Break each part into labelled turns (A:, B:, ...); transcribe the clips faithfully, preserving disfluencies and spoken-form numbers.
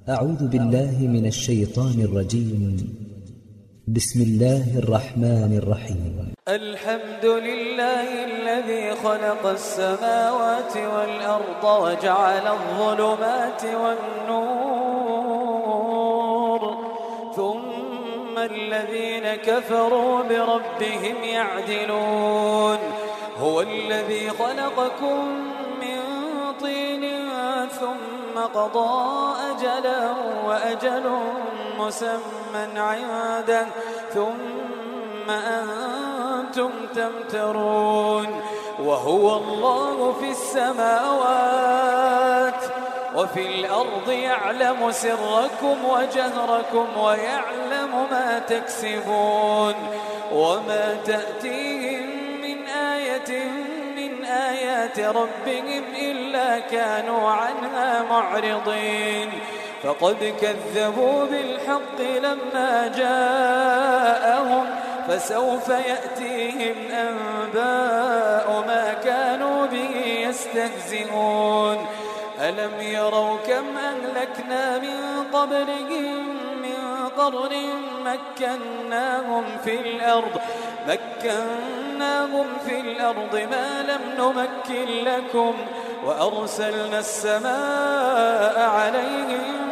A: أعوذ بالله من الشيطان الرجيم. بسم الله الرحمن الرحيم.
B: الحمد لله الذي خلق السماوات والأرض وجعل الظلمات والنور ثم الذين كفروا بربهم يعدلون. هو الذي خلقكم من طين ثم قضى أجلا وأجل مسمى عنده ثم أنتم تمترون. وهو الله في السماوات وفي الأرض يعلم سركم وجهركم ويعلم ما تكسبون. وما تأتيهم من آية من آيات ربهم إلا كانوا عنها معرضين. فقد كذبوا بالحق لما جاءهم فسوف يأتيهم أنباء ما كانوا به يستهزئون. ألم يروا كم أهلكنا من قبلهم من قرن مكناهم في الأرض مكناهم في الأرض ما لم نمكن لكم وأرسلنا السماء عليهم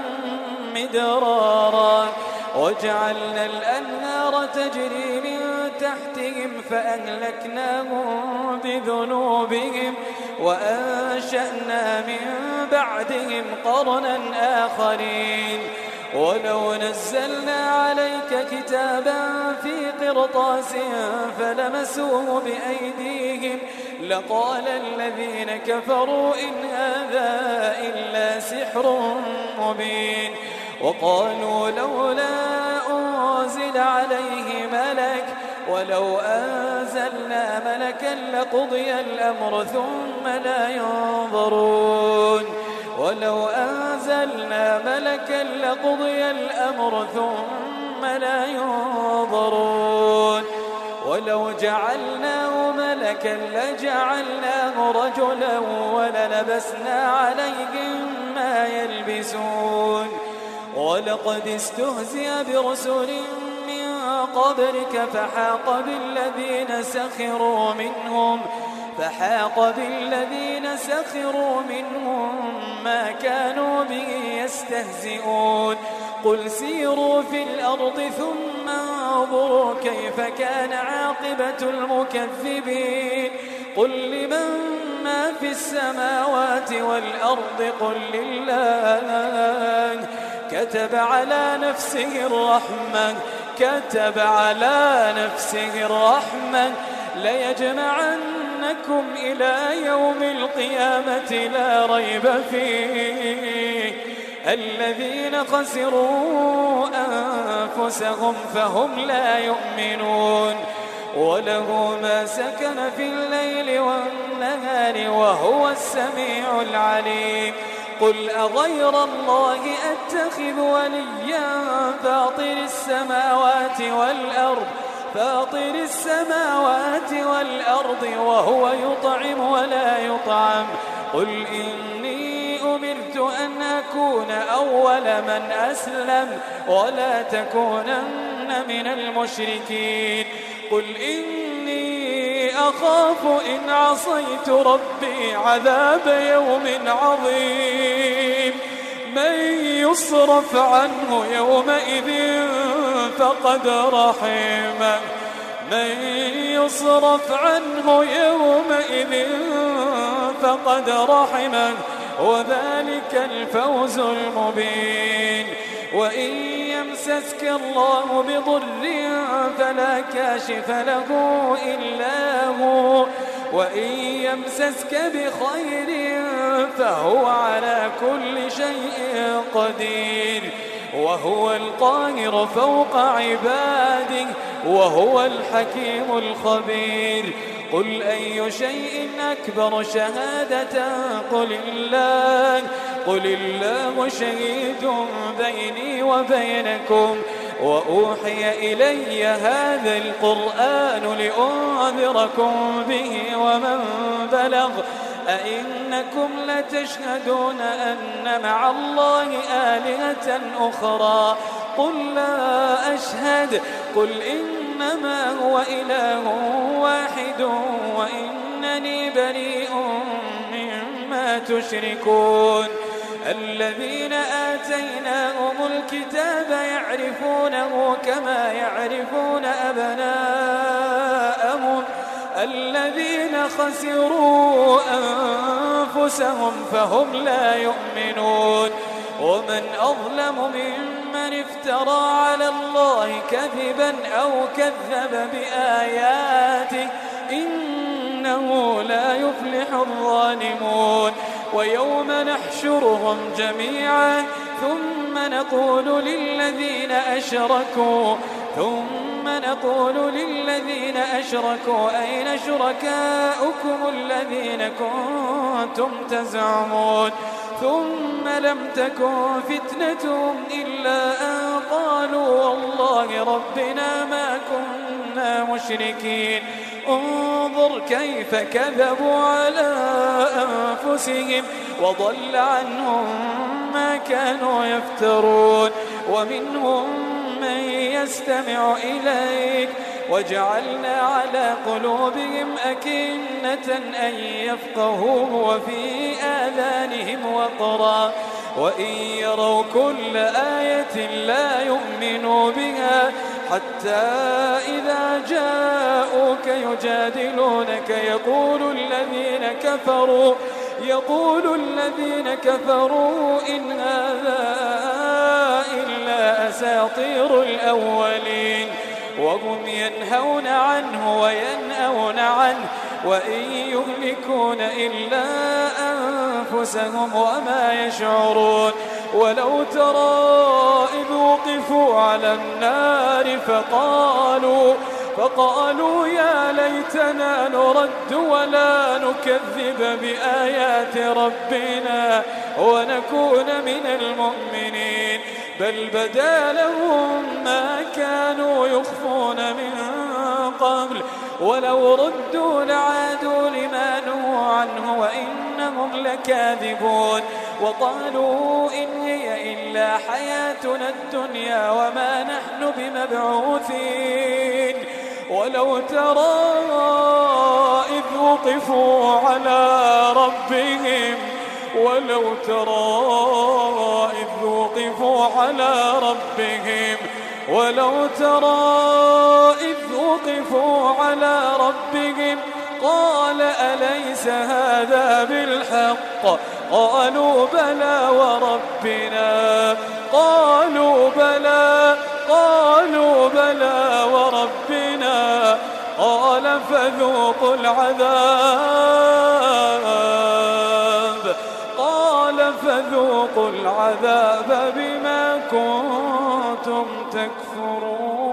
B: مدرارا وجعلنا الأنهار تجري من تحتهم فأهلكناهم بذنوبهم وأنشأنا من بعدهم قرنا آخرين. ولو نزلنا عليك كتابا في قرطاس فلمسوه بأيديهم لقال الذين كفروا إن هذا إلا سحر مبين. وقالوا لولا أنزل عليه ملك ولو أنزلنا ملكا لقضي الأمر ثم لا ينظرون. ولو أنزلنا ملكا لقضي الأمر ثم لا ينظرون. ولو جعلناه ملكا لجعلناه رجلا وللبسنا عليهم ما يلبسون. ولقد استهزئ برسل من قبلك فحاق بالذين سخروا منهم فحاق بالذين سخروا منهم ما كانوا به يستهزئون. قل سيروا في الأرض ثم انظروا كيف كان عاقبة المكذبين. قل لمن ما في السماوات والأرض قل لله كتب على نفسه الرحمة كتب على نفسه الرحمة ليجمعنكم إلى يوم القيامة لا ريب فيه. الذين خسروا أنفسهم فهم لا يؤمنون. وله ما سكن في الليل والنهار وهو السميع العليم. قل أغير الله أتخذ وليا فاطر السماوات والأرض فاطر السماوات والأرض وهو يطعم ولا يطعم. قل إني أمرت أن أكون أول من أسلم ولا تكونن من المشركين. قل إني أخاف إن عصيت ربي عذاب يوم عظيم. من يصرف عنه يومئذ فقد رحمه من يصرف عنه يومئذ فقد رحمه وذلك الفوز المبين. وإن يمسسك الله بضر فلا كاشف له إلا هو وإن يمسسك بخير فهو على كل شيء قدير. وهو القاهر فوق عباده وهو الحكيم الخبير. قل أي شيء أكبر شهادة قل الله قل الله شهيد بيني وبينكم وأوحي إلي هذا القرآن لأنذركم به ومن بلغ أئنكم لتشهدون أن مع الله آلهة أخرى قل لا أشهد قل إنما هو إله واحد وإنني بريء مما تشركون الذين آتيناهم الكتاب يعرفونه كما يعرفون أبناءهم الذين خسروا أنفسهم فهم لا يؤمنون ومن أظلم ممن افترى على الله كذبا أو كذب بآياته إنه لا يفلح الظالمون ويوم نحشرهم جميعا ثم نقول للذين أشركوا ثم نقول للذين أشركوا أين شركاؤكم الذين كنتم تزعمون ثم لم تكن فتنتهم إلا أن قالوا والله ربنا ما كنا مشركين انظر كيف كذبوا على أنفسهم وضل عنهم ما كانوا يفترون ومنهم من يستمع إليك وجعلنا على قلوبهم أكنة أن يفقهوه وفي آذانهم وقرا وإن يروا كل آية لا يؤمنوا بها حتى إذا جاءوك يجادلونك يقول الذين كفروا يقول الذين كفروا إن هذا إلا أساطير الأولين وهم ينهون عنه وينأون عنه وإن يهلكون إلا أنفسهم وما يشعرون ولو ترى إذ وقفوا على النار فقالوا فقالوا يا ليتنا نرد ولا نكذب بآيات ربنا ونكون من المؤمنين بل بدا لهم ما كانوا يخفون من قبل ولو ردوا لعادوا لما نهوا عنه وإنهم لكاذبون وقالوا إن هي إلا حياتنا الدنيا وما نحن بمبعوثين ولو ترى إذ وقفوا على ربهم ولو ترى إذ وقفوا على ربهم ولو ترى إذ وقفوا على ربهم قال أليس هذا بالحق قالوا بلى وربنا قالوا بلى قالوا بلى وربنا قال فذوقوا العذاب قال فذوقوا العذاب بما كنتم تكفرون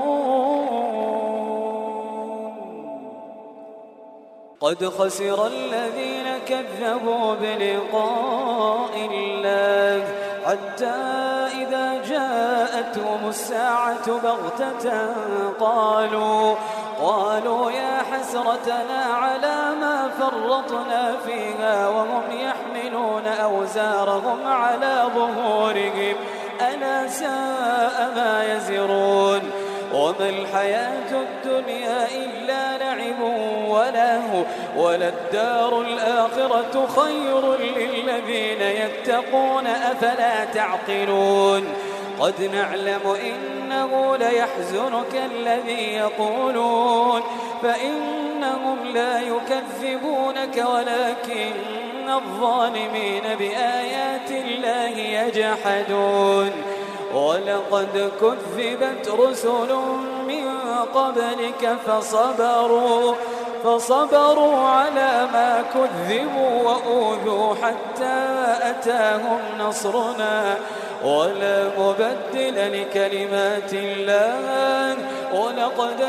B: قد خسر الذين كذبوا بلقاء الله حتى إذا جاءتهم الساعة بغتة قالوا قالوا يا حسرتنا على ما فرطنا فيها وهم يحملون أوزارهم على ظهورهم ألا ساء ما يزرون وما الحياة الدنيا إلا لعب ولهو وللدار الآخرة خير للذين يتقون أفلا تعقلون قد نعلم إنه ليحزنك الذي يقولون فإنهم لا يكذبونك ولكن الظالمين بآيات الله يجحدون ولقد كذبت رسل من قبلك فصبروا فصبروا على ما كذبوا وأوذوا حتى أتاهم نصرنا ولا مبدل لكلمات الله ولقد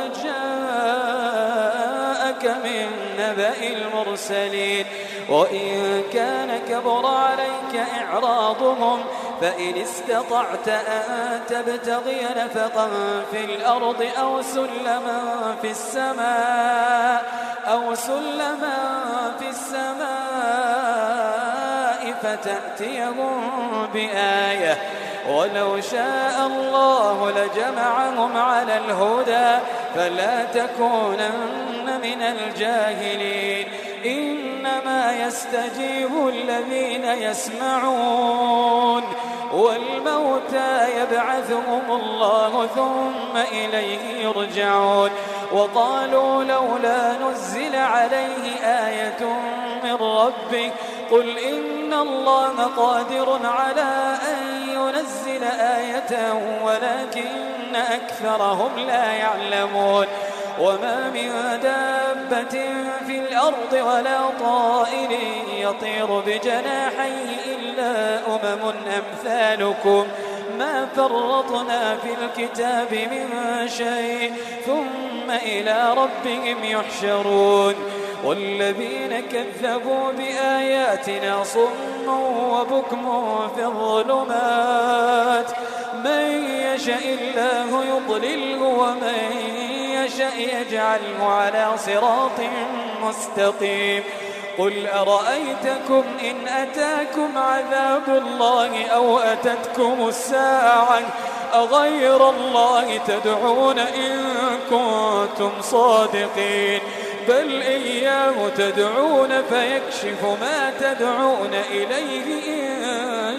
B: جاءك من نبأ المرسلين وإن كان كبر عليك إعراضهم فإن استطعت أن تبتغي نفقا في الأرض أو سلما في السماء أو سلما في السماء فتأتيهم بآية ولو شاء الله لجمعهم على الهدى فلا تكونن من الجاهلين إنما يستجيب الذين يسمعون والموتى يبعثهم الله ثم إليه يرجعون وقالوا لولا نزل عليه آية من ربه قل إن الله قادر على أن ينزل آية ولكن أكثرهم لا يعلمون وما من دابة في الأرض ولا طائر يطير بجناحيه إلا أمم أمثالكم ما فرطنا في الكتاب من شيء ثم إلى ربهم يحشرون والذين كذبوا بآياتنا صم وبكم في الظلمات من يشاء الله يضلله ومن يشاء يجعله على صراط مستقيم قل أرأيتكم إن أتاكم عذاب الله أو أتتكم الساعة أغير الله تدعون إن كنتم صادقين بل إياه تدعون فيكشف ما تدعون إليه إن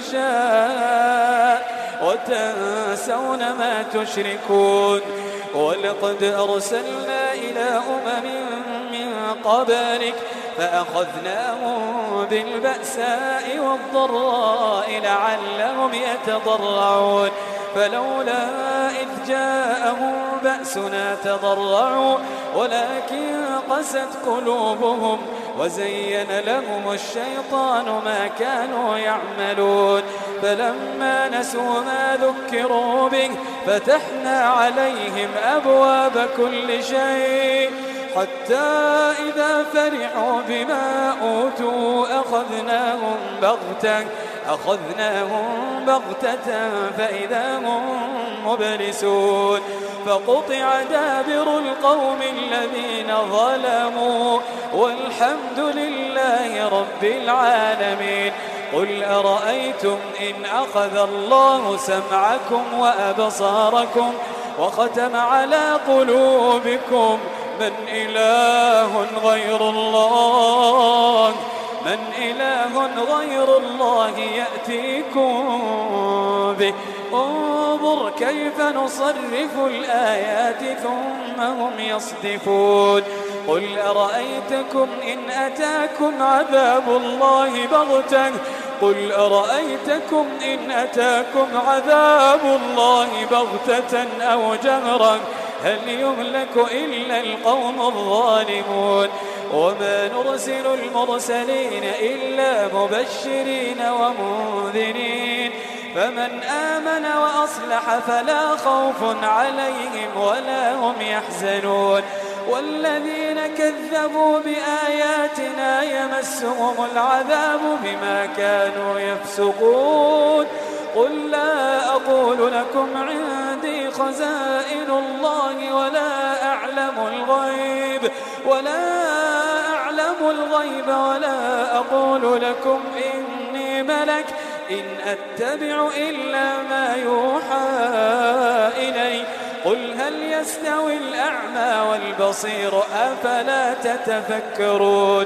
B: شاء وتنسون ما تشركون ولقد أرسلنا إلى أمم من قبلك فأخذناهم بالبأساء والضراء لعلهم يتضرعون فلولا إذ جاءهم بأسنا تضرعوا ولكن قست قلوبهم وزين لهم الشيطان ما كانوا يعملون فلما نسوا ما ذكروا به فتحنا عليهم أبواب كل شيء حتى إذا فرحوا بما أوتوا أخذناهم بغتة أخذناهم بغتة فإذا هم مبلسون فقطع دابر القوم الذين ظلموا والحمد لله رب العالمين قل أرأيتم إن أخذ الله سمعكم وأبصاركم وختم على قلوبكم من إله غير الله من إله غير الله يأتيكم به انظر كيف نصرف الآيات ثم هم يصدفون قل أرأيتكم إن أتاكم عذاب الله بغتة قل أرأيتكم إن أتاكم عذاب الله بغتة أو جهرا هل يهلك إلا القوم الظالمون وما نرسل المرسلين إلا مبشرين ومنذرين فمن آمن وأصلح فلا خوف عليهم ولا هم يحزنون والذين كذبوا بآياتنا يمسهم العذاب بما كانوا يفسقون قل لا أقول لكم عندي خزائن الله ولا أعلم الغيب ولا أعلم الغيب ولا أقول لكم إني ملك إن أتبع إلا ما يوحى إلي قل هل يستوي الأعمى والبصير أفلا تتفكرون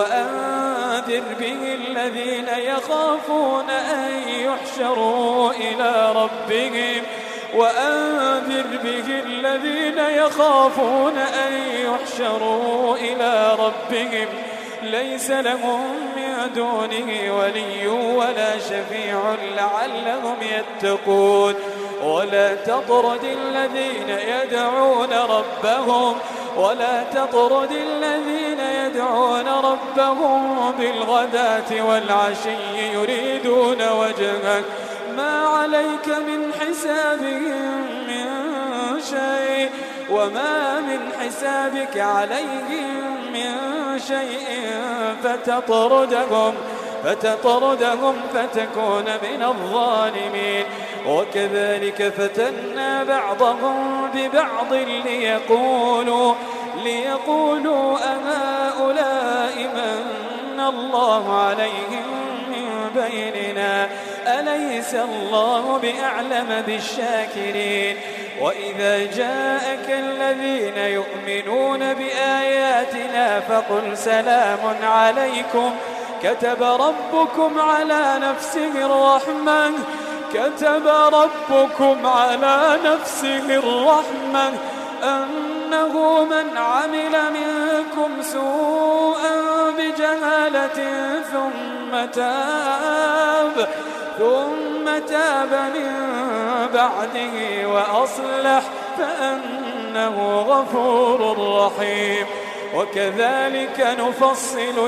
B: وأنذر به الذين يخافون أن يحشروا إلى ربهم وأنذر به الذين يخافون أن يحشروا إلى ربهم ليس لهم من دونه ولي ولا شفيع لعلهم يتقون ولا تطرد الذين يدعون ربهم ولا تطرد الذين يدعون ربهم بالغداة والعشي يريدون وجهه ما عليك من حسابهم من شيء وما من حسابك عليهم من شيء فتطردهم فتطردهم فتكون من الظالمين. وكذلك فتنا بعضهم ببعض ليقولوا ليقولوا أهؤلاء من الله عليهم من بيننا أليس الله بأعلم بالشاكرين. وإذا جاءك الذين يؤمنون بآياتنا فقل سلام عليكم كتب ربكم على نفسه الرحمة كتب ربكم على نفسه الرحمة أنه من عمل منكم سوءا بجهالة ثم تاب ثم تاب من بعده وأصلح فأنه غفور رحيم. وكذلك نفصل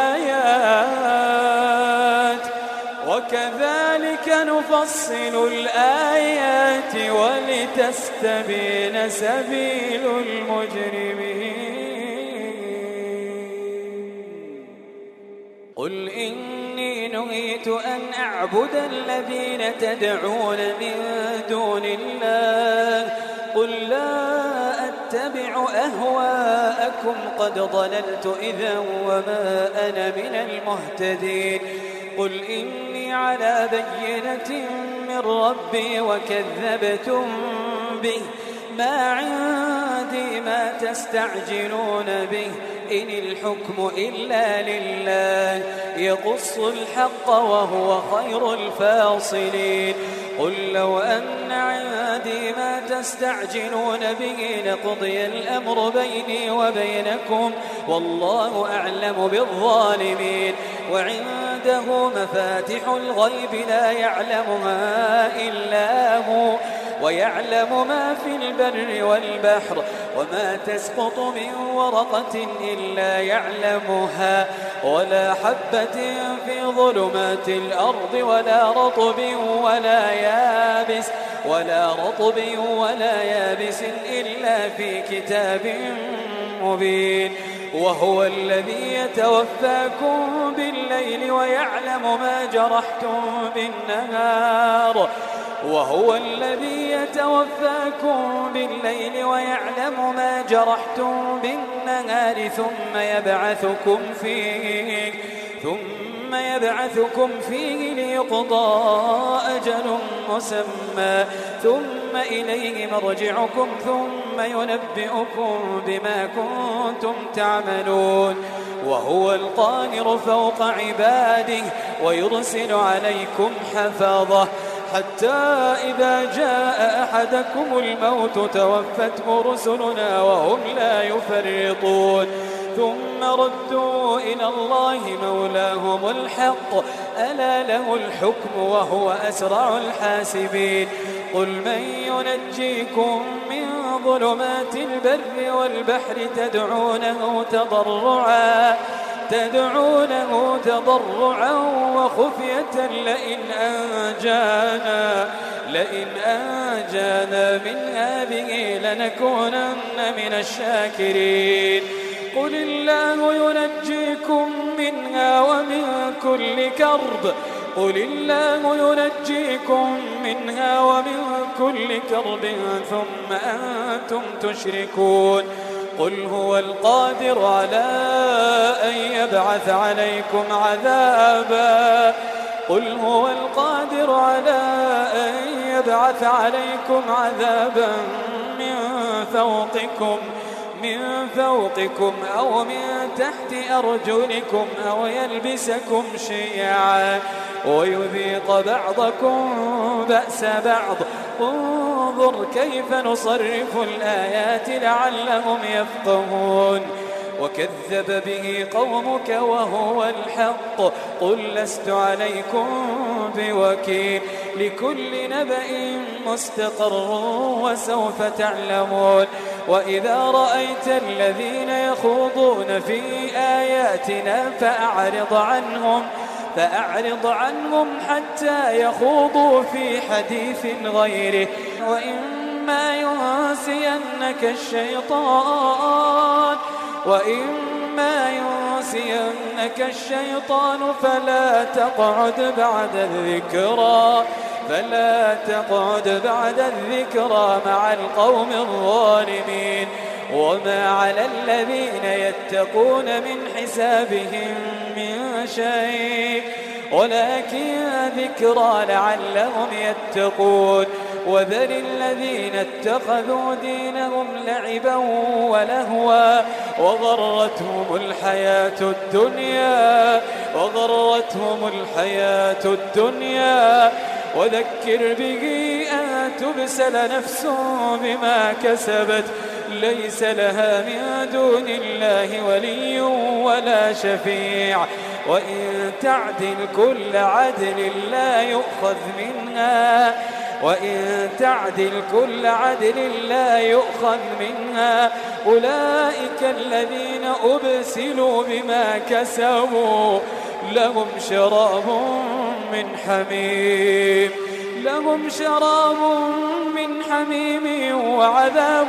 B: الآيات وكذلك نفصل الآيات ولتستبين سبيل المجرمين. قل إني نهيت أن أعبد الذين تدعون من دون الله قل لا أتبع أهواءكم قد ضللت إذا وما أنا من المهتدين. قل إني على بينة من ربي وكذبتم به ما عندي ما تستعجلون به إن الحكم إلا لله يقص الحق وهو خير الفاصلين. قل لو أن عندي ما تستعجلون به لقضي الأمر بيني وبينكم والله أعلم بالظالمين. وعنده مفاتح الغيب لا يعلمها إلا هو ويعلم ما في البر والبحر وما تسقط من ورقة إلا يعلمها ولا حبة في ظلمات الأرض ولا رطب ولا يابس ولا رطب ولا يابس إلا في كتاب مبين. وهو الذي يتوفاكم بالليل ويعلم ما جرحتم بالنهار وهو الذي يتوفاكم بالليل ويعلم ما جرحتم بالنهار ثم يبعثكم فيه ثم يبعثكم فيه ليقضى أجل مسمى ثم إليه مرجعكم ثم ينبئكم بما كنتم تعملون. وهو القاهر فوق عباده ويرسل عليكم حفظه حتى إذا جاء أحدكم الموت توفته رسلنا وهم لا يفرطون ثم ردوا إلى الله مولاهم الحق ألا له الحكم وهو أسرع الحاسبين. قل من ينجيكم من ظلمات البر والبحر تدعونه تضرعا تدعونه تضرعا وخفية لئن أنجانا لئن أنجانا من هذه لنكونن من الشاكرين. قل الله ينجيكم منها ومن كل كرب قل الله ينجيكم منها ومن كل كرب ثم أنتم تشركون. قل هو القادر على أن يبعث عليكم عذابا قل هو القادر على أن يبعث عليكم عذابا من فوقكم من فوقكم أو من تحت أرجلكم أو يلبسكم شيعا ويذيق بعضكم بأس بعض انظر كيف نصرف الآيات لعلهم يفقهون. وكذب به قومك وهو الحق قل لست عليكم بوكيل لكل نبأ مستقر وسوف تعلمون. وإذا رأيت الذين يخوضون في آياتنا فأعرض عنهم فأعرض عنهم حتى يخوضوا في حديث غيره وإما ينسينك الشيطان وإما وإما ينسينك الشيطان فلا تقعد بعد الذكرى فلا تقعد بعد الذكرى مع القوم الظالمين. وما على الذين يتقون من حسابهم من شيء ولكن ذكرى لعلهم يتقون. وذر الذين اتخذوا دينهم لعبا ولهوا وغرتهم الحياة الدنيا وغرتهم الحياة الدنيا وذكر به أن تبسل نفس بما كسبت ليس لها من دون الله ولي ولا شفيع وإن تعدل كل عدل لا يؤخذ منها وإن تعدل كل عدل لا يؤخذ منها أولئك الذين أبسلوا بما كسبوا لهم شراب من حميم لهم شراب من حميم وعذاب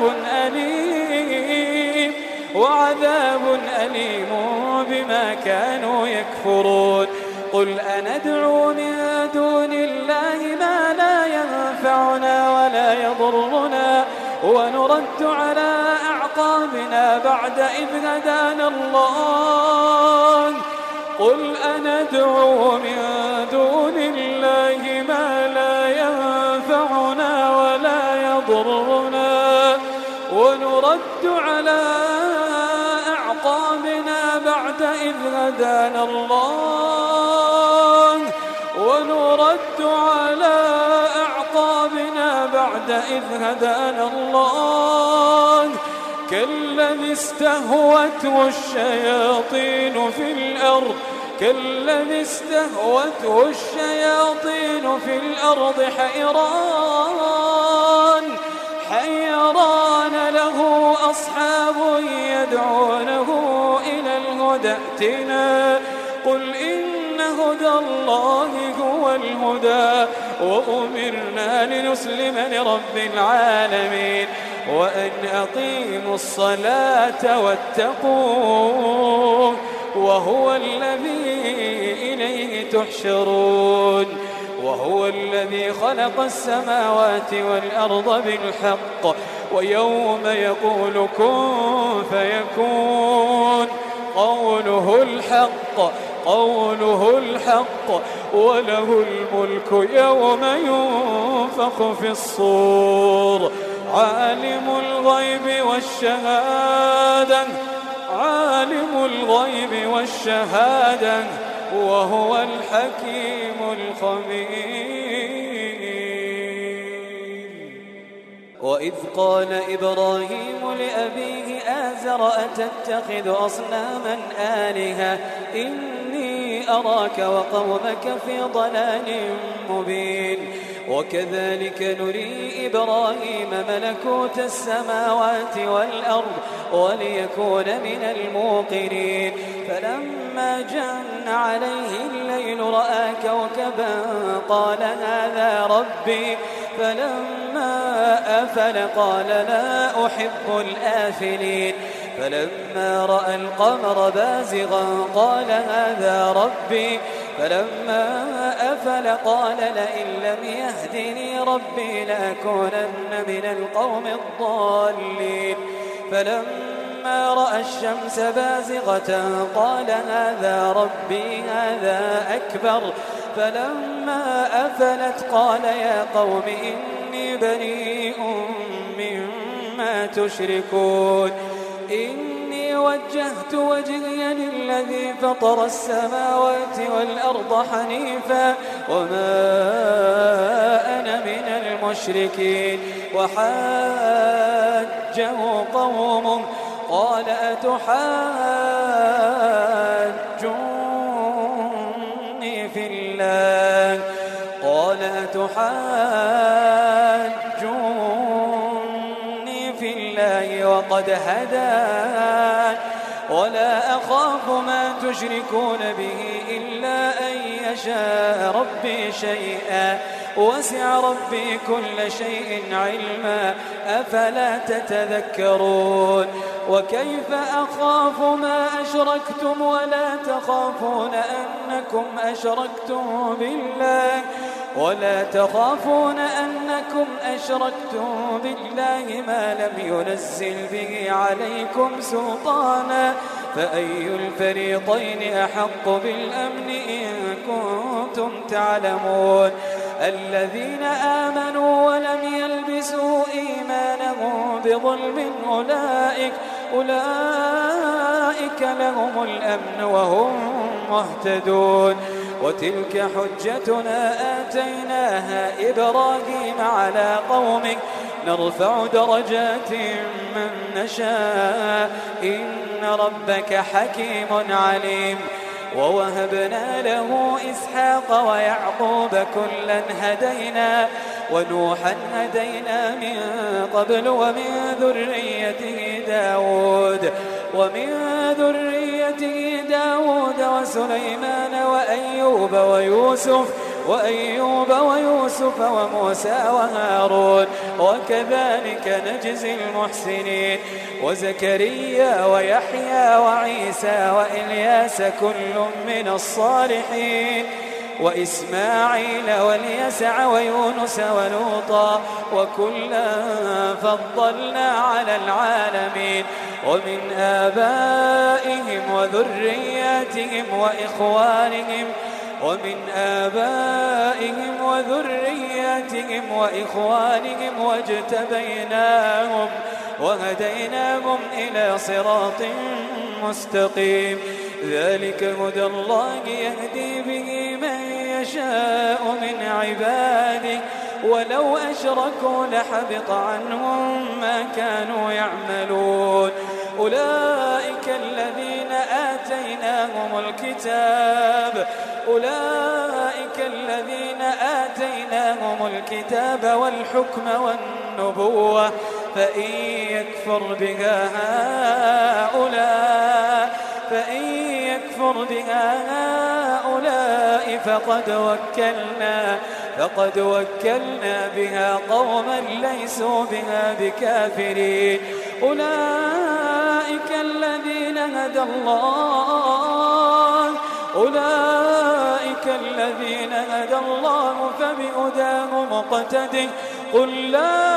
B: أليم وعذاب أليم بما كانوا يكفرون. قل أندعو من دون الله ما لا ينفعنا ولا يضرنا ونرد على أعقابنا بعد إذ هدانا الله قل أندعو من دون الله ما لا ينفعنا ولا يضرنا ونرد على أعقابنا بعد إذ هدانا الله ونرد على أعقابنا بعد إذ هدانا الله كالذي استهوته الشياطين في الأرض كالذي استهوته الشياطين في الأرض حيران حيران له أصحاب يدعونه إلى الهدى ائتنا قل إن هدى الله هو الهدى وأمرنا لنسلم لرب العالمين وأن أقيموا الصلاة واتقوه وهو الذي إليه تحشرون وهو الذي خلق السماوات والأرض بالحق ويوم يقول كن فيكون قوله الحق قوله الحق وله الملك يوم ينفخ في الصور عالم الغيب والشهادة عالم الغيب والشهادة وهو الحكيم الخبير. وإذ قال إبراهيم لأبيه آزر أتتخذ أصناما آلهة إني أراك وقومك في ضلال مبين. وكذلك نري إبراهيم ملكوت السماوات والأرض وليكون من الموقنين فلما جن عليه الليل رأى كوكبا قال هذا ربي فلما أفل قال لا أحب الآفلين فلما رأى القمر بازغا قال هذا ربي فلما أفل قال لئن لم يهدني ربي لأكونن من القوم الضالين فلما رأى الشمس بازغة قال هذا ربي هذا أكبر فلما أفلت قال يا قوم إني بريء مما تشركون إني وجهت وجهي للذي فطر السماوات والأرض حنيفا وما أنا من المشركين. وحاجه قومه قال أتحاجوني في الله قال أتحاجوني في الله وقد هدان ولا أخاف ما تشركون به إلا أن يشاء ربي شيئا وسع ربي كل شيء علما أفلا تتذكرون وكيف أخاف ما أشركتم ولا تخافون أنكم أشركتم بالله ولا تخافون أنكم أشركتم بالله ما لم ينزل به عليكم سلطانا فأي الفريقين أحق بالأمن إن كنتم تعلمون الذين آمنوا ولم يلبسوا إيمانهم بظلم أولئك أولئك لهم الأمن وهم مهتدون وتلك حجتنا آتيناها إبراهيم على قومه نرفع درجات من نشاء إن ربك حكيم عليم ووهبنا له إسحاق ويعقوب كلا هدينا ونوحا هدينا من قبل ومن ذريته داود ومن ذريته داود وسليمان وأيوب ويوسف وأيوب ويوسف وموسى وهارون وكذلك نجزي المحسنين وزكريا ويحيى وعيسى وإلياس كل من الصالحين وإسماعيل واليسع ويونس ولوطا وكلا فضلنا على العالمين ومن آبائهم وذرياتهم وإخوانهم ومن آبائهم وذرياتهم وإخوانهم واجتبيناهم وهديناهم إلى صراط مستقيم ذلك هدى الله يهدي به من يشاء من عباده ولو أشركوا لحبط عنهم ما كانوا يعملون أولئك الذين آتيناهم الكتاب أولئك الذين آتيناهم الكتاب والحكم والنبوة فإن يكفر بها هؤلاء فإن يكفر بها هؤلاء فقد وكلنا فقد وكلنا بها قوما ليسوا بها بكافرين أولئك الذين هدى الله أولئك الذين هدى الله فبهداه مقتده قل لا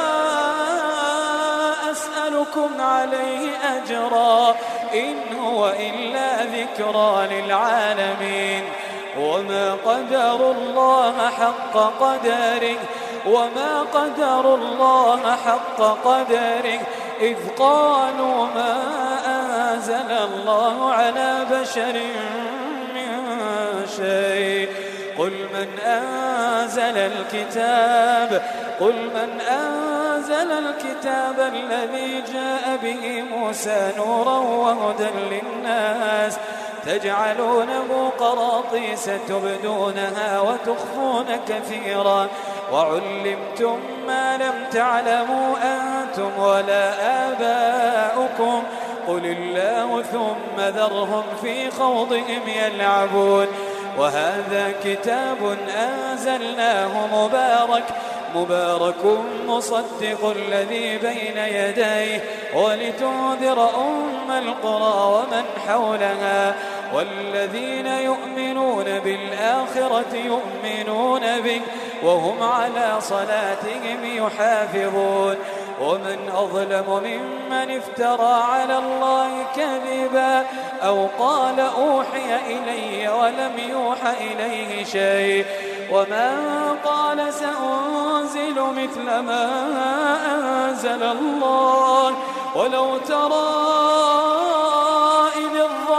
B: أسألكم عليه أجرا إن هو إلا ذكرى للعالمين وما قدروا الله حق قدره وما قدروا الله حق قدره إذ قالوا ما أنزل الله على بشر من شيء قل من أنزل الكتاب قل من أنزل الكتاب الذي جاء به موسى نورا وهدى للناس تجعلونه قراطيس تبدونها وتخفون كثيرا وعلمتم ما لم تعلموا أنتم ولا آباؤكم قل الله ثم ذرهم في خوضهم يلعبون وهذا كتاب أنزلناه مبارك مبارك مصدق الذي بين يديه ولتنذر أم القرى ومن حولها والذين يؤمنون بالآخرة يؤمنون به وهم على صلاتهم يحافظون ومن أظلم ممن افترى على الله كذبا أو قال أوحي إلي ولم يوحى إليه شيء ومن قال سأنزل مثل ما أنزل الله ولو ترى إذ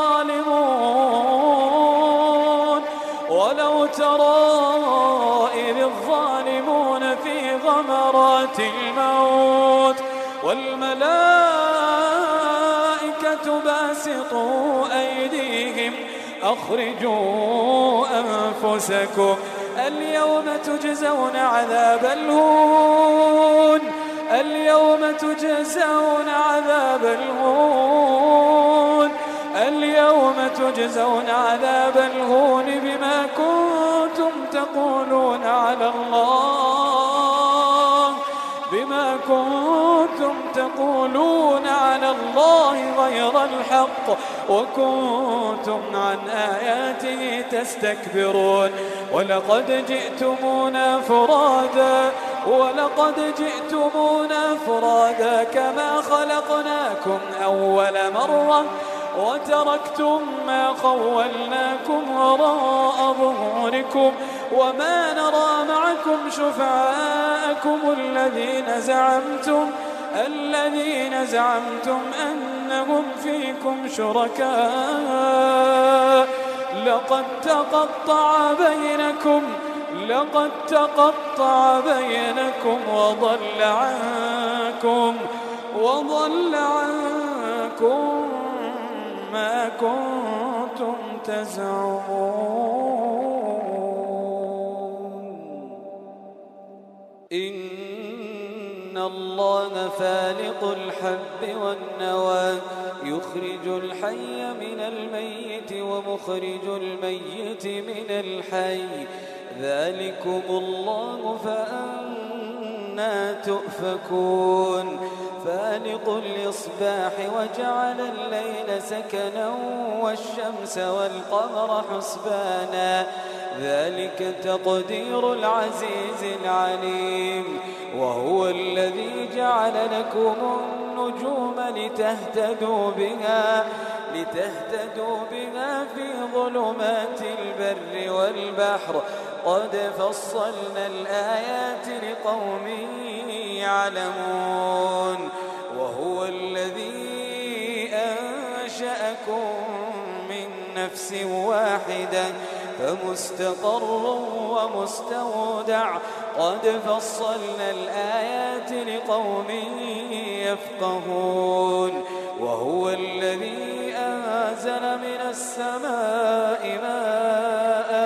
B: الظالمون ولو ترى إذ الظالمون في غمرات الموت والملائكة باسطوا أيديهم أخرجوا أنفسكم اليوم تجزون عذاب الهون اليوم تجزون عذاب الهون اليوم تجزون عذاب الهون بما كنتم تقولون على الله بما كنتم تقولون على الله غير الحق وكنتم عن آياته تستكبرون. ولقد جئتمونا فرادا ولقد جئتمونا فرادا كما خلقناكم أول مرة وتركتم ما خولناكم وراء ظهوركم وما نرى معكم شفعاءكم الذين زعمتم الذين زعمتم أنهم فيكم شركاء لقد تقطع بينكم لقد تقطع بينكم وضل عنكم وضل عنكم ما كنتم تزعمون. إن الله فالق الحب والنوى يخرج الحي من الميت ومخرج الميت من الحي ذلكم الله فأنى تؤفكون. فالق الإصباح وجعل الليل سكنا والشمس والقمر حسبانا ذلك تقدير العزيز العليم. وهو الذي جعل لكم النجوم لتهتدوا بها لتهتدوا بها في ظلمات البر والبحر قد فصلنا الآيات لقوم يعلمون. وهو الذي أنشأكم من نفس واحدة فمستقر ومستودع قد فصلنا الآيات لقوم يفقهون. وهو الذي أنزل من السماء ماء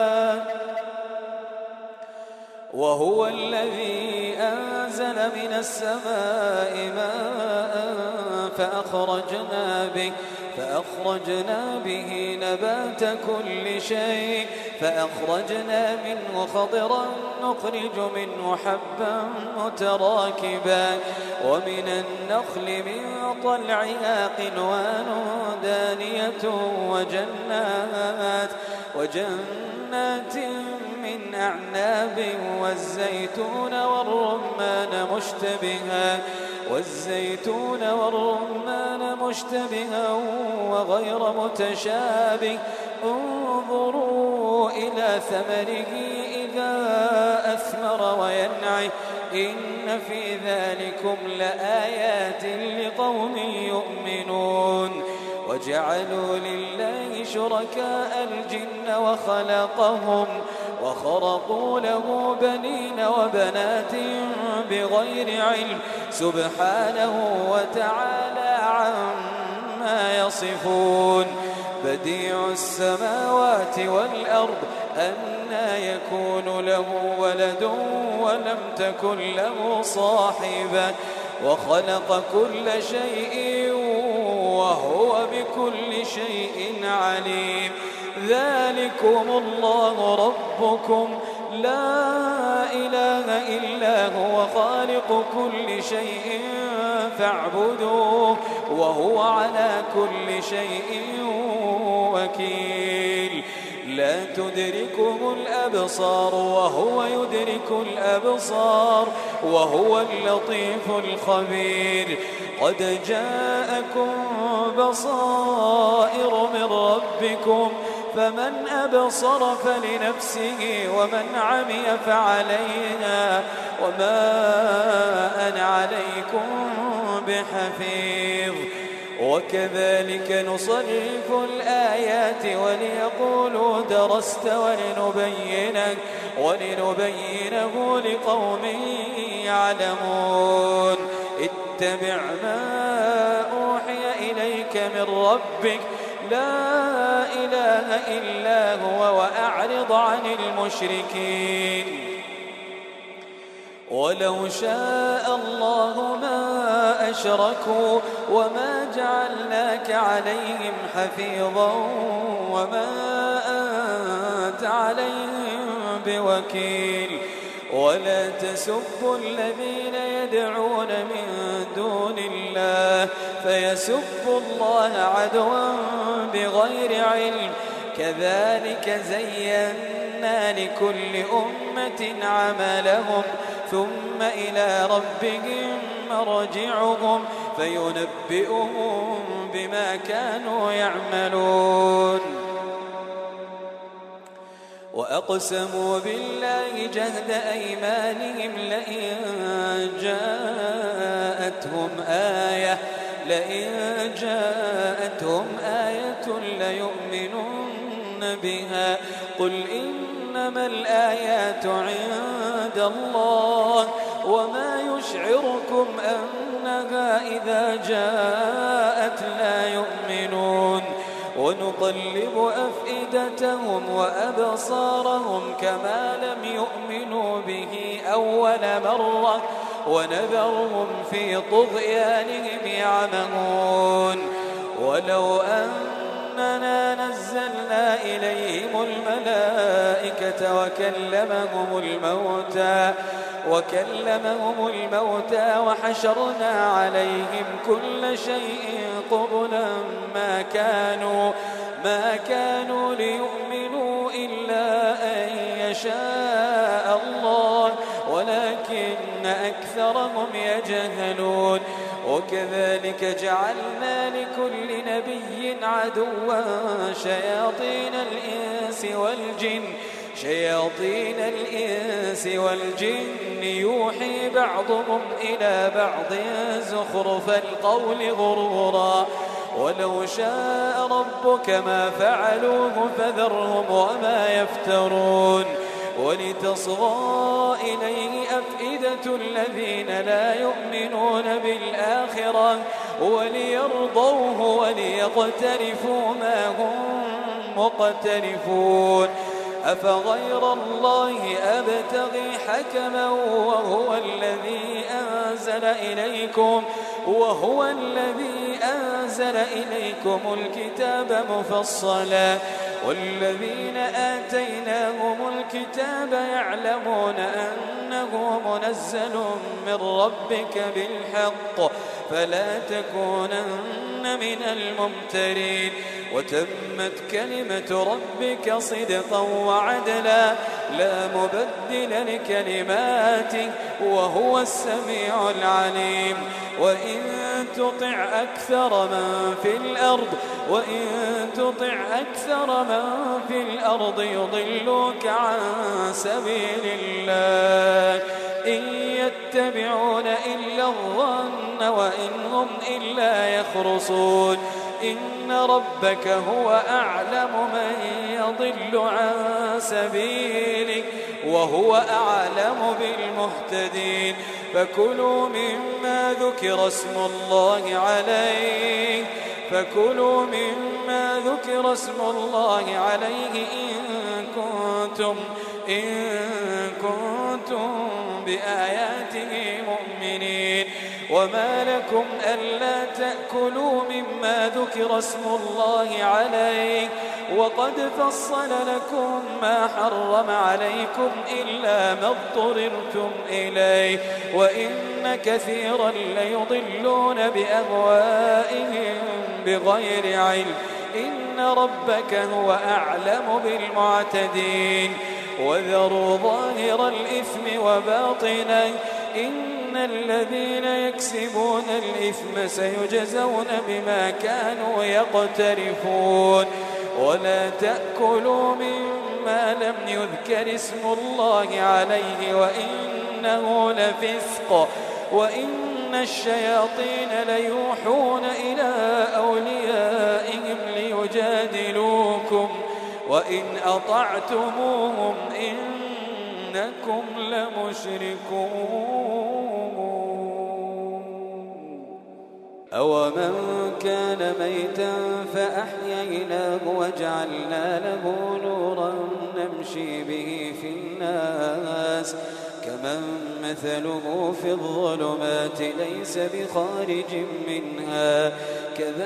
B: وهو الذي أنزل من السماء ماء فأخرجنا به فأخرجنا به نبات كل شيء فأخرجنا منه خضرا نخرج منه حبا متراكبا ومن النخل من طلعها قنوان دانية وجنات وجنات من أعناب والزيتون والرمان مشتبها والزيتون والرمان مشتبها وغير متشابه انظروا إلى ثمره إذا أثمر وينعه إن في ذلكم لآيات لقوم يؤمنون. وجعلوا لله شركاء الجن وخلقهم وخرقوا له بنين وبنات بغير علم سبحانه وتعالى عما يصفون. بديع السماوات والأرض أنى يكون له ولد ولم تكن له صاحبة وخلق كل شيء وهو بكل شيء عليم. ذلكم الله ربكم لا إله إلا هو خالق كل شيء فاعبدوه وهو على كل شيء وكيل. لا تدركه الأبصار وهو يدرك الأبصار وهو اللطيف الخبير. قد جاءكم بصائر من ربكم فمن أبصر فلنفسه ومن عمي فعليها وما أنا عليكم بحفيظ. وكذلك نصرف الآيات وليقولوا درست ولنبينه, ولنبينه لقوم يعلمون. اتبع ما أوحي إليك من ربك لا إله إلا هو وأعرض عن المشركين. ولو شاء الله ما أشركوا وما جعلناك عليهم حفيظا وما أنت عليهم بوكيل ولا تسبوا الذين يدعون من دون الله فيسبوا الله عدوا بغير علم كذلك زينا لكل أمة عملهم ثم إلى ربهم مرجعهم فينبئهم بما كانوا يعملون وأقسموا بالله جهد أيمانهم لئن جاءتهم آية لئن جاءتهم آية ليؤمنن بها قل إنما الآيات عند الله وما يشعركم أنها إذا جاءت لا يؤمنون ونقلب أفئدتهم وأبصارهم كما لم يؤمنوا به أول مرة ونذرهم في طغيانهم يعمهون ولو أننا نزلنا إليهم الملائكة وكلمهم الموتى وكلمهم الموتى وحشرنا عليهم كل شيء قبلا ما كانوا ما كانوا ليؤمنوا إلا أن يشاء الله ولكن أكثرهم يجهلون وكذلك جعلنا لكل نبي عدوا شياطين الإنس والجن شياطين الإنس والجن يوحي بعضهم إلى بعض زخرف القول غرورا ولو شاء ربك ما فعلوه فذرهم وما يفترون ولتصغى إليه أفئدة الذين لا يؤمنون بالآخرة وليرضوه وليقترفوا ما هم مقترفون أفغير الله أبتغي حكما وهو الذي أنزل إليكم وهو الذي أنزل إليكم الكتاب مفصلا والذين آتيناهم الكتاب يعلمون أنه منزل من ربك بالحق فلا تكونن من الممترين وتمت كلمة ربك صدقا وعدلا لا مبدل لكلماته وهو السميع العليم وإن تطع أكثر من في الأرض وإن تطع أكثر من في الأرض يضلوك عن سبيل الله إن يتبعون إلا الظن وإن هم إلا يخرصون إن ربك هو أعلم من يضل عن سبيله وهو أعلم بالمهتدين فكلوا مما ذكر اسم الله عليه فكلوا مما ذكر اسم الله عليه إن كنتم إن كنتم بآياته مؤمنين وما لكم ألا تأكلوا مما ذكر اسم الله عليه وقد فصل لكم ما حرم عليكم إلا ما اضطررتم إليه وإن كثيرا ليضلون بأهوائهم بغير علم إن ربك هو أعلم بالمعتدين وذروا ظاهر الإثم وباطنه إن الذين يكسبون الإثم سيجزون بما كانوا يقترفون ولا تأكلوا مما لم يذكر اسم الله عليه وإنه لفسق وإن الشياطين ليوحون إلى أوليائهم ليجادلوكم وإن أطعتموهم إنكم لمشركون أومن كان ميتا فأحييناه وجعلنا له نورا نمشي به في الناس كمن مثله في الظلمات ليس بخارج منها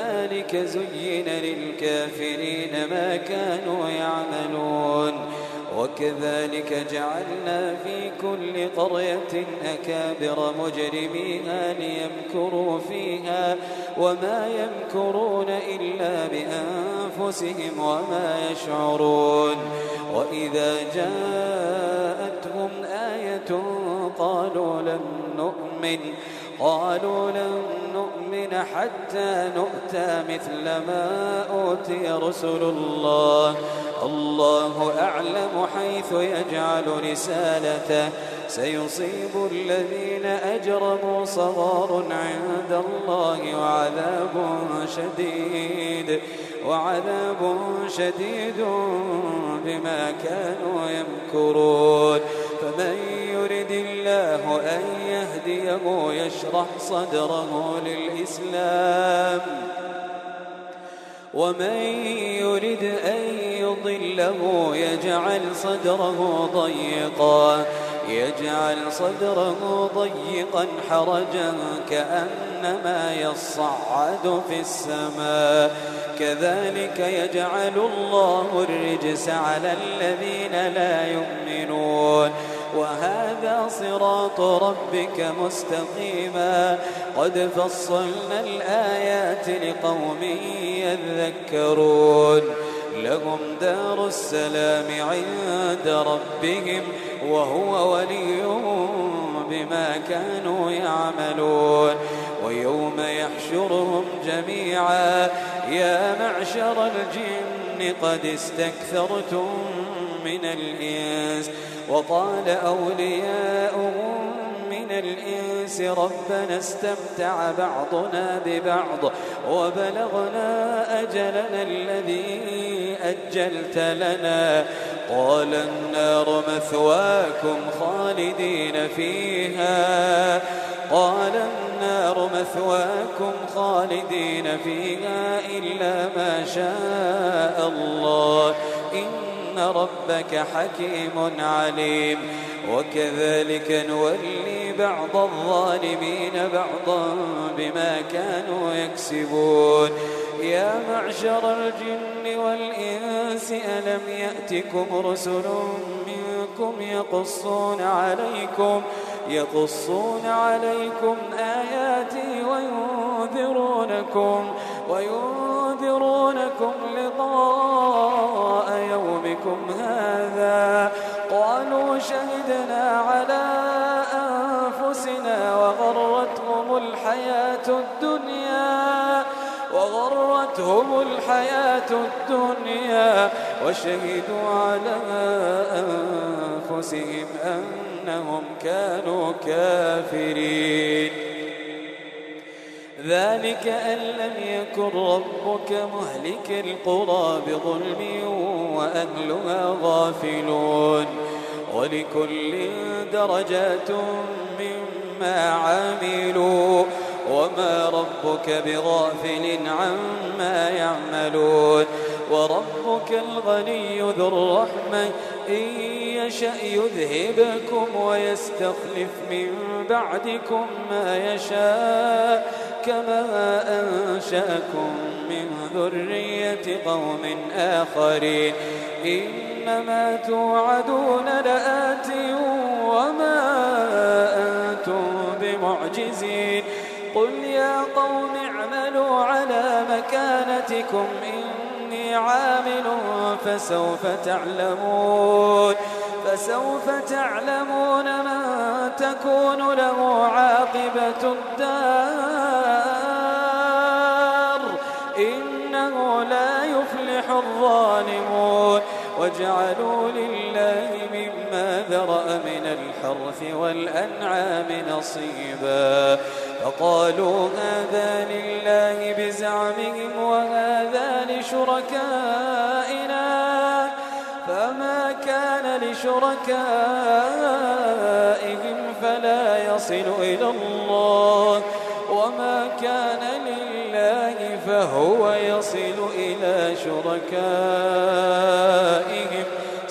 B: كذلك زين للكافرين ما كانوا يعملون وكذلك جعلنا في كل قرية أكابر مجرميها ليمكروا فيها وما يمكرون إلا بأنفسهم وما يشعرون. وإذا جاءتهم آية قالوا لن نؤمن قالوا لن نؤمن حتى نؤتى مثل ما أوتي رسل الله الله أعلم حيث يجعل رسالته سيصيب الذين أجرموا صغار عند الله وعذاب شديد وعذاب شديد بما كانوا يمكرون. فمن يرد الله أن يهديه يشرح صدره للإسلام ومن يرد أن يضله يجعل صدره ضيقا يجعل صدره ضيقا حرجا كأنما يصعد في السماء كذلك يجعل الله الرجس على الذين لا يؤمنون. وهذا صراط ربك مستقيما قد فصلنا الآيات لقوم يذكرون. لهم دار السلام عند ربهم وهو وليهم بما كانوا يعملون. ويوم يحشرهم جميعا يا معشر الجن قد استكثرتم من الإنس وقال أولياؤهم من الإنس ربنا استمتع بعضنا ببعض وبلغنا أجلنا الذي أجلت لنا قال النار مثواكم خالدين فيها قال النار مثواكم خالدين فيها إلا ما شاء الله إن ربك حكيم عليم. وكذلك نولي بعض الظالمين بعضا بما كانوا يكسبون. يا معشر الجن والإنس ألم يأتكم رسل منكم يقصون عليكم يقصون عليكم آياتي وينذرونكم وينذرونكم لقاء يومكم هذا قالوا شهدنا على أنفسنا وغرتهم الحياة الدنيا وغرتهم الحياة الدنيا وشهدوا على أنفسهم أنهم كانوا كافرين. ذلك أن لم يكن ربك مهلك القرى بظلم وأهلها غافلون. ولكل درجات مما عملوا وما ربك بغافل عما يعملون. وربك الغني ذو الرحمة إن يشأ يذهبكم ويستخلف من بعدكم ما يشاء كما أنشأكم من ذرية قوم آخرين إنما توعدون لآت وما أنتم بمعجزين. قل يا قوم اعملوا على مكانتكم إني عامل فسوف تعلمون فسوف تعلمون من تكون له عاقبة الدار إنه لا يفلح الظالمون. وجعلوا لله مما ذرأ من الحرث والأنعام نصيبا فقالوا هذا لله بزعمهم وهذا لشركائنا فما كان لشركائهم فلا يصل إلى الله وما كان لله فهو يصل إلى شركائهم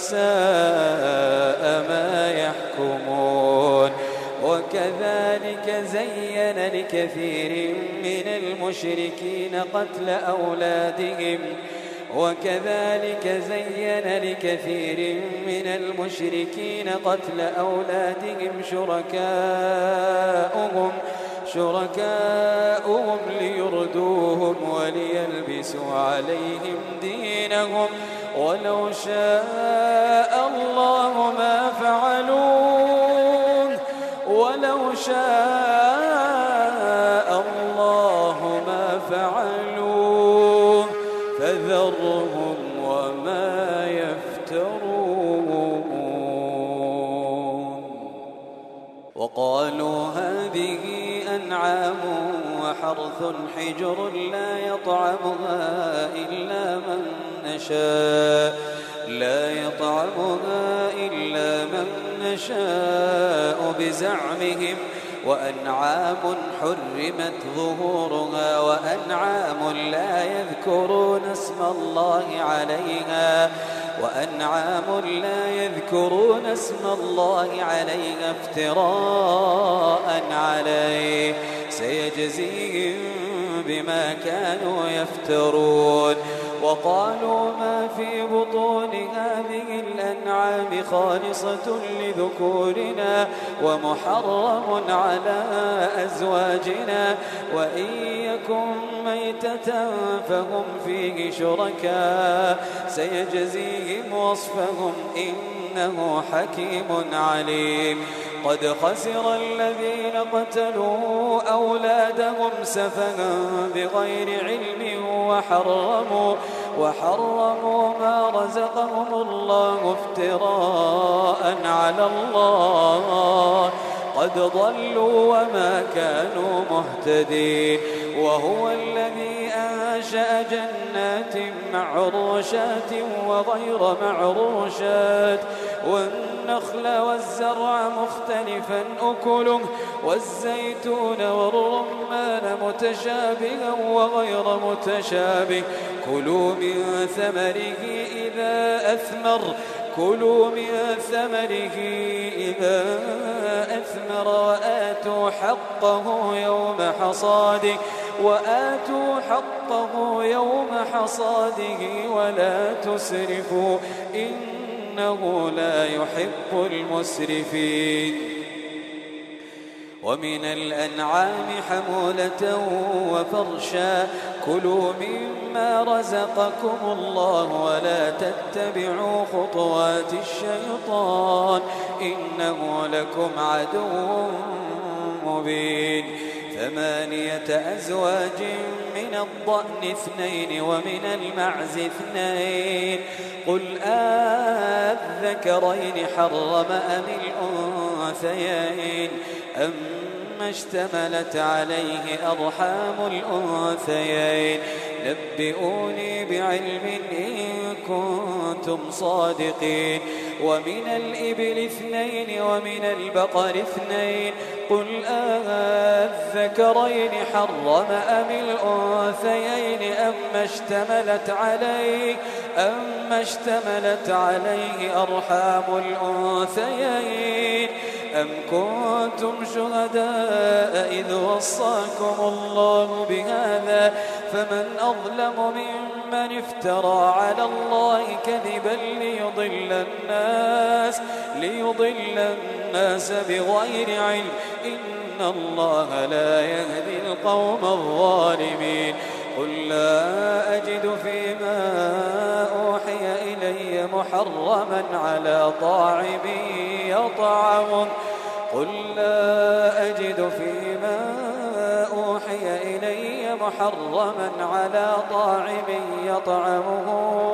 B: ساء ما يحكمون. وكذلك زين لكثير من المشركين قتل أولادهم وكذلك زين لكثير من المشركين قتل أولادهم شركاؤهم شركاؤهم ليردوهم وليلبسوا عليهم دينهم ولو شاء الله ما فعلوه ولو شاء الله ما فعلوه فذرهم وما يفترون. وقالوا هذه أنعام وحرث حجر لا يطعمها إلا من نشاء لا يطعمها إلا من نشاء بزعمهم وأنعام حرمت ظهورها وأنعام لا يذكرون اسم الله عليها وأنعام لا يذكرون اسم الله عليها افتراء عليه سيجزيهم بما كانوا يفترون. وقالوا ما في بطون هذه الأنعام خالصة لذكورنا ومحرم على أزواجنا وإن يكن ميتة فهم فيه شركاء سيجزيهم وصفهم إنه حكيم عليم. قد خسر الذين قتلوا أولادهم سفها بغير علم وحرموا وحرموا ما رزقهم الله افتراء على الله قد ضلوا وما كانوا مهتدين. وهو الذي أنشأ جنات معروشات وغير معروشات والنخل والزرع مختلفا أكله والزيتون والرمان متشابها وغير متشابه كلوا من ثمره إذا أثمر كلوا من ثمره إذا أثمر وآتوا حقه يوم حصاده وآتوا حقه يوم حصاده ولا تسرفوا إنه لا يحب المسرفين. ومن الأنعام حمولة وفرشا كلوا مما رزقكم الله ولا تتبعوا خطوات الشيطان إنه لكم عدو مبين. ثمانية أزواج من الضأن اثنين ومن المعز اثنين قل أذكرين حرم أم الأنثيين أما اشتملت عليه أرحام الأنثيين نبئوني بعلم إن كنتم صادقين. ومن الإبل اثنين ومن البقر اثنين قل أذكرين حرم أم الأنثيين أما اشتملت عليه أما اشتملت عليه أرحام الأنثيين أم كنتم شهداء إذ وصاكم الله بهذا فمن أظلم ممن افترى على الله كذبا ليضل الناس ليضل الناس بغير علم إن الله لا يهدي القوم الظالمين. قل لا أجد فيما أوحي إلي محرما على طاعم يطعمه قل لا أجد فيما أوحي إلي محرما على طاعم يطعمه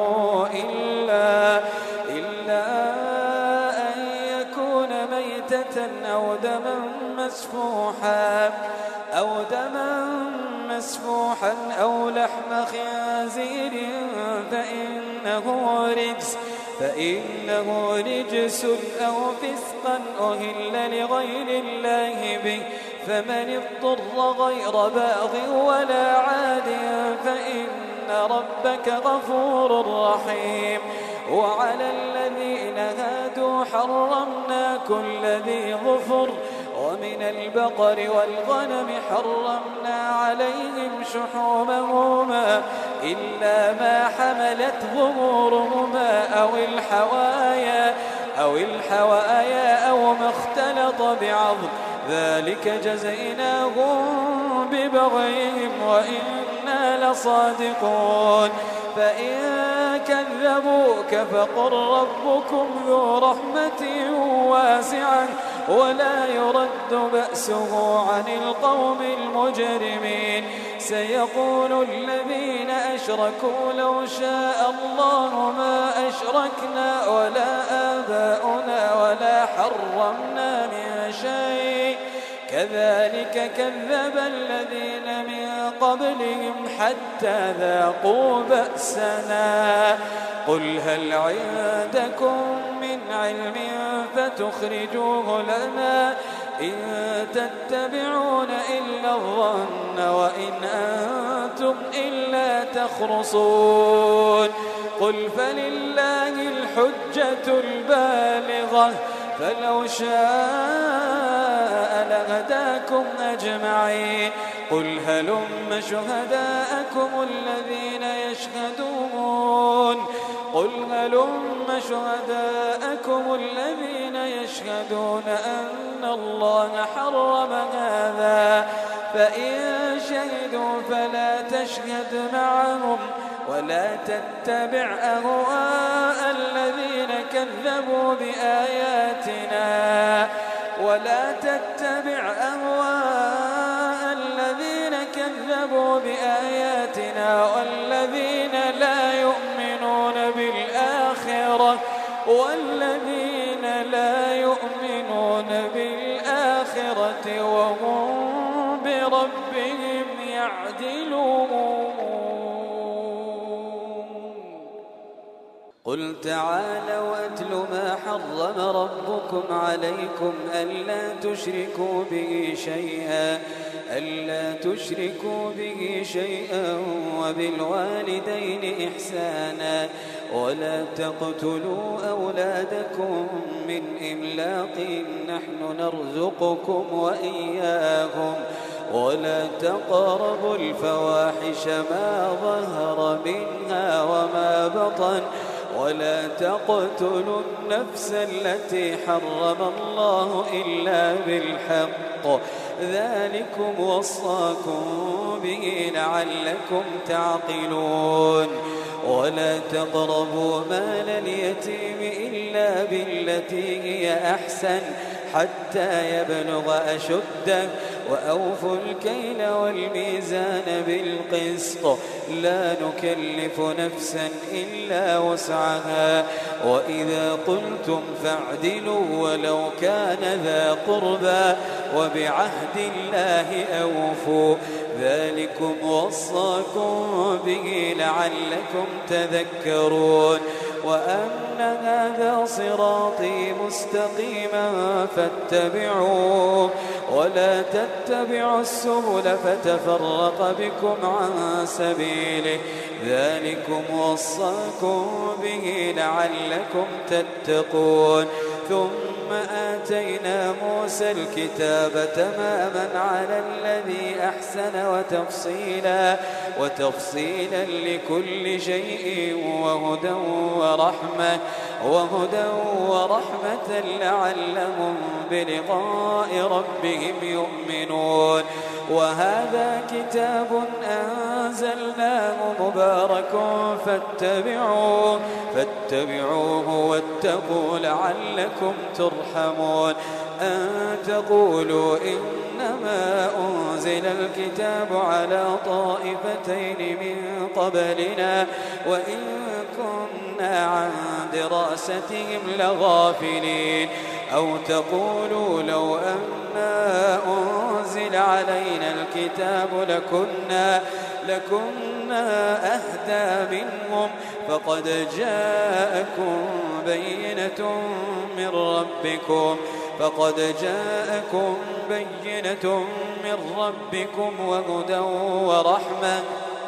B: إلا إلا أن يكون ميتة أو دما مسفوحا أو دما مسفوحا أو لحم خنزير فإنه رجس فإنه رجس أو فسقا أهل لغير الله به فمن اضطر غير باغ ولا عاد فإن ربك غفور رحيم. وعلى الذين هادوا حرمنا كل ذي ظفر ومن البقر والغنم حرمنا عليهم شحومهما إلا ما حملت ظهورهما أو الحوايا أو الحوايا أو ما اختلط بعظم ذلك جزيناهم ببغيهم وإنا لصادقون فإن كذبوك فقل ربكم ذو رحمة واسعة ولا يرد بأسه عن القوم المجرمين سيقول الذين أشركوا لو شاء الله ما أشركنا ولا آباؤنا ولا حرمنا من شيء كذلك كذب الذين من قبلهم حتى ذاقوا بأسنا قل هل عندكم من علم فتخرجوه لنا إن تتبعون إلا الظن وإن أنتم إلا تخرصون قل فلله الحجة البالغة فلو شاء لهداكم أجمعين قل هلم شهداءكم الذين يشهدون قل هلم شهداءكم الذين يشهدون أن الله حرم هذا فإن شهدوا فلا تشهد معهم ولا تتبع أهواء الذين كذبوا بآياتنا ولا تتبع أهواء الذين كذبوا بآياتنا والذين لا يؤمنون بالآخرة والذين لا يؤمنون بالآخرة وهم بربهم يعدلون قل تعالوا أتل ما حرم ربكم عليكم ألا تشركوا به شيئا ألا تشركوا به شيئا وبالوالدين إحسانا ولا تقتلوا أولادكم من إملاق نحن نرزقكم وإياهم ولا تقربوا الفواحش ما ظهر منها وما بطن ولا تقتلوا النفس التي حرم الله إلا بالحق ذلكم وصاكم به لعلكم تعقلون ولا تقربوا مال اليتيم إلا بالتي هي أحسن حتى يبلغ أشده وأوفوا الكيل والميزان بالقسط لا نكلف نفسا إلا وسعها وإذا قلتم فاعدلوا ولو كان ذا قربى وبعهد الله أوفوا ذلكم وصاكم به لعلكم تذكرون وأن هذا صراطي مستقيما فاتبعوه ولا تتبعوا السبل فتفرق بكم عن سبيله ذلكم وصاكم به لعلكم تتقون ثم آتينا موسى الكتاب تماما على الذي أحسن وتفصيلا وتفصيلا لكل شيء وهدى ورحمة وهدى ورحمة لعلهم بلقاء ربهم يؤمنون وهذا كتاب أنزلناه مبارك فاتبعوه فاتبعوه واتقوا لعلكم ترحمون أن تقولوا إنما أنزل الكتاب على طائفتين من قبلنا وإن كنا عن دراستهم لغافلين أو تقولوا لو أنا أنزل علينا الكتاب لكنا لكنا أهدى منهم فقد جاءكم بينة من ربكم فقد جاءكم بينة من ربكم وهدى ورحمة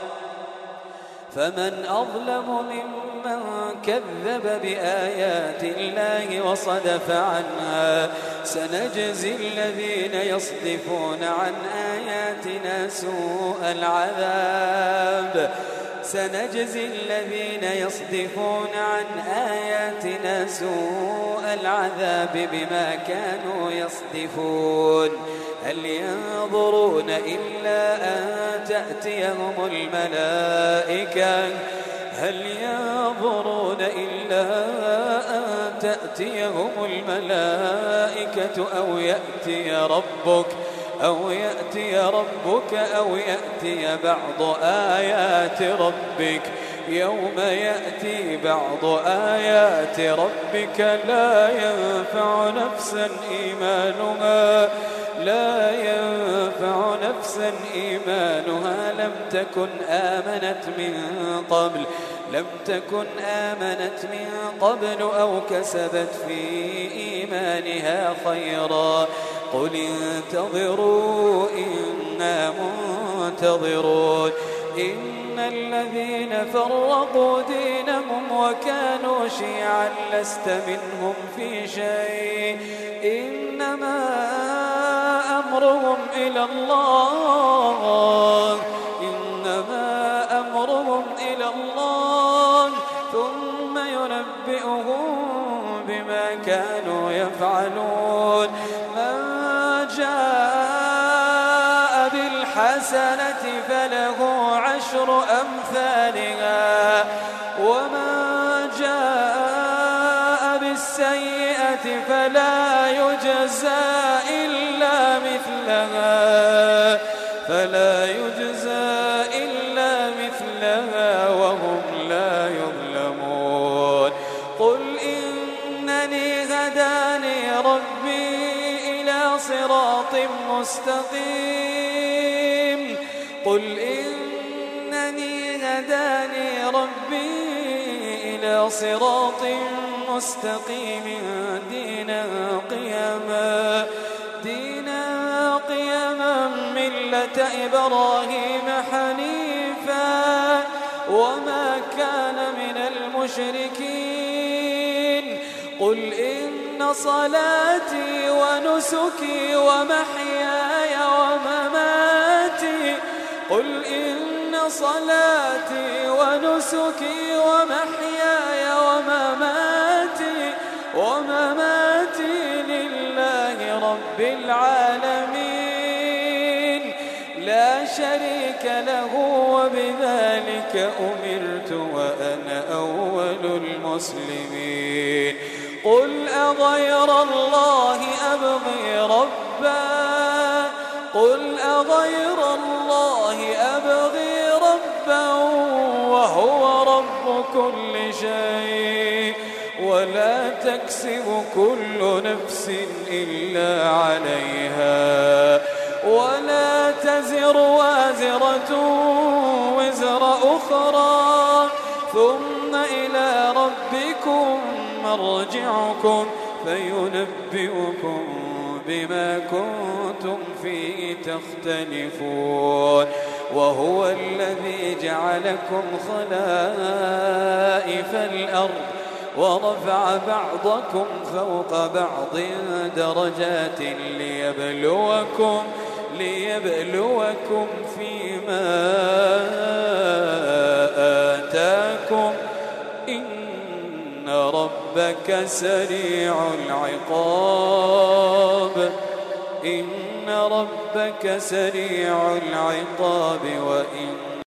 B: فمن أظلم ممن كذب بآيات الله وصدف عنها سنجزي الذين يصدفون عن آياتنا سوء العذاب سنجزي الذين يصدفون عن آياتنا سوء العذاب بما كانوا يصدفون هل ينظرون إلا أن تأتيهم الملائكة هل ينظرون إلا أن تأتيهم الملائكة أو يأتي ربك أو يأتي ربك أو يأتي بعض آيات ربك يوم يأتي بعض آيات ربك لا ينفع نفسا إيمانها لا ينفع نفسا إيمانها لم تكن آمنت من قبل لم تكن آمنت من قبل أو كسبت في إيمانها خيرا قل انتظروا إنا منتظرون إن الذين فرقوا دينهم وكانوا شيعا لست منهم في شيء إنما أمرهم إلى الله إنما أمرهم إلى الله ثم ينبئهم بما كانوا يفعلون من جاء بالحسنة فله عشر أمثالها ومن جاء بالسيئة فلا يجزى إلا مثلها فلا يجزى إلا مثلها وهم لا يظلمون قل إنني هداني ربي إلى صراط مستقيم قل إنني هداني ربي إلى صراط مستقيم دينا قيما دينا قيما ملة إبراهيم حنيفا وما كان من المشركين قل إن صلاتي ونسكي ومحياي ومماتي قل إن صلاتي ونسكي ومحياي ومماتي ومماتي لله رب العالمين لا شريك له وبذلك أمرت وأنا أول المسلمين قل أغير الله أبغي ربا قل أغير الله أبغي ربا وهو رب كل شيء ولا تكسب كل نفس إلا عليها ولا تزر وازرة وزر أخرى ثم إلى ربكم مرجعكم فينبئكم بما كنتم فيه تختلفون وهو الذي جعلكم خلائف الأرض ورفع بعضكم فوق بعض درجات ليبلوكم ليبلوكم فيما آتاكم إن ربك سريع العقاب إن ربك سريع العقاب وإن